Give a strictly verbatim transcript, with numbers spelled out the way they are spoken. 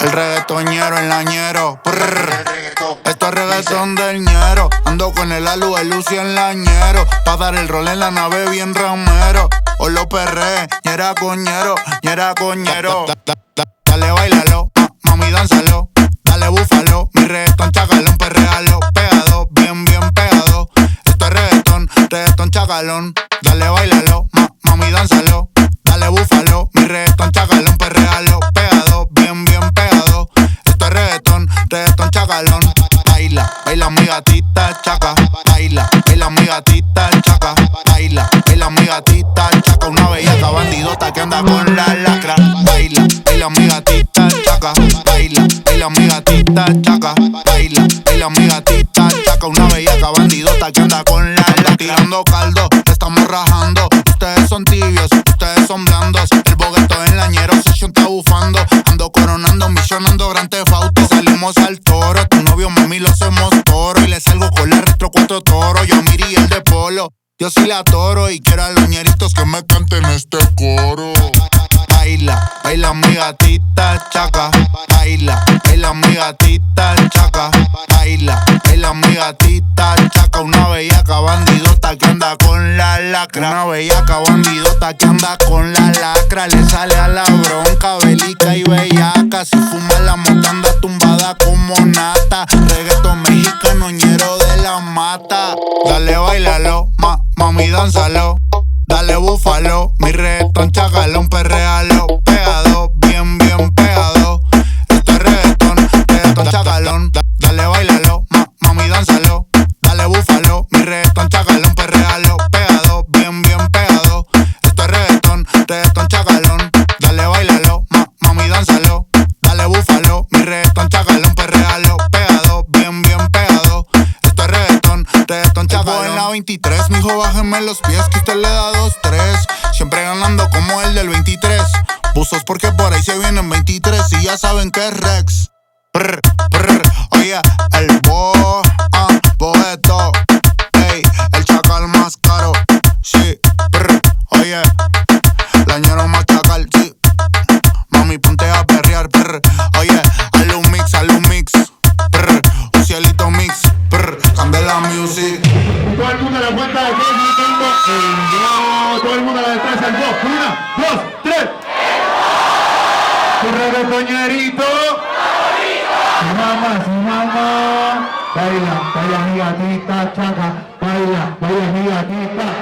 El reggaetoñero, el lañero. Prrr. Esto es reggaetón del ñero. Ando con el alu, el Lucy en lañero. Pa' dar el rol en la nave bien ramero. O lo perré, ñera coñero, ñera coñero. Da, da, da, dale, bailalo, ma, mami, dánzalo. Dale, búfalo, mi reggaetón chacalón, perréalo. Pegado, bien, bien pegado. Esto es reggaetón, reggaetón chacalón. Dale, bailalo, ma, mami, dánzalo. Dale, búfalo, mi reggaetón chacalón, perréalo. Pegado, bien, bien pegado. Esto es reggaetón, reggaetón chacalón. Baila, baila mi gatita chaca. Baila, baila mi gatita chaca. Baila, baila mi gatita chaca. Una bellaca bandidota que anda con la lacra. Baila, baila mi gatita chaca. Baila, baila mi gatita chaca. Baila, baila mi gatita chaca. Una bellaca bandidota que anda con la lacra. Tirando caldo, te estamos rajando. Ustedes son tibios, ustedes son blandos. El bogueto en lañero, se está bufando. Ando coronando, misionando, gran tefauto. Salimos al toro, tu novio mami lo hacemos toro. Y le salgo con la retro cuatro toro. Yo Miri el de polo, yo sí la toro. Y quiero a los ñeritos que me canten este coro. Baila, baila mi gatita chaca. Baila, baila mi gatita chaca. Baila, baila mi gatita chaca. Una bellaca bandidota que anda con la lacra. Una bellaca bandidota que anda con la lacra. Le sale a la bronca, belica y bellaca. Si fuma la mota anda tumbada como nata. Reggaetón mexicano, ñero de la mata. Dale, bailalo, ma, mami, dánzalo. Dale, búfalo, mi reggaetón chacalón, perréalo. Pegado, bien, bien pegado. Esto es reggaetón, reggaetón chacalón. Da, dale, bailalo, ma, mami, dánzalo. Dale, búfalo, mi reggaetón chacalón, perréalo. Pegado, bien, bien pegado. Esto es reggaetón, reggaetón chacalón. Dale, bailalo, ma, mami, dánzalo. Dale, búfalo, mi reggaetón chacalón, perréalo. Pegado, bien, bien pegado. Esto es reggaetón, reggaetón chacalón. En la veintitrés, mijo, bájeme los pies que usted le da dos, tres. Siempre ganando como el del veintitrés. Buzos porque por ahí se vienen veintitrés y ya saben que es Rex. Brr, brr, oye, el bo, ah, boeto. Ey, el chacal más caro. Sí, brr, oye, lañero más chacal, sí. Mami, ponte a perrear, brr. Oye, hazle un mix, hazle un mix. Brr, un cielito mix, brr, cambia la music. Todo el mundo a la cuenta de tres, yo tengo el no. Todo el mundo a la de tres, al dos. Una, dos, tres. Tu reggaetoñerito. Su mamá, su mamá. Baila, baila mi gatita chaca. Baila, baila mi gatita.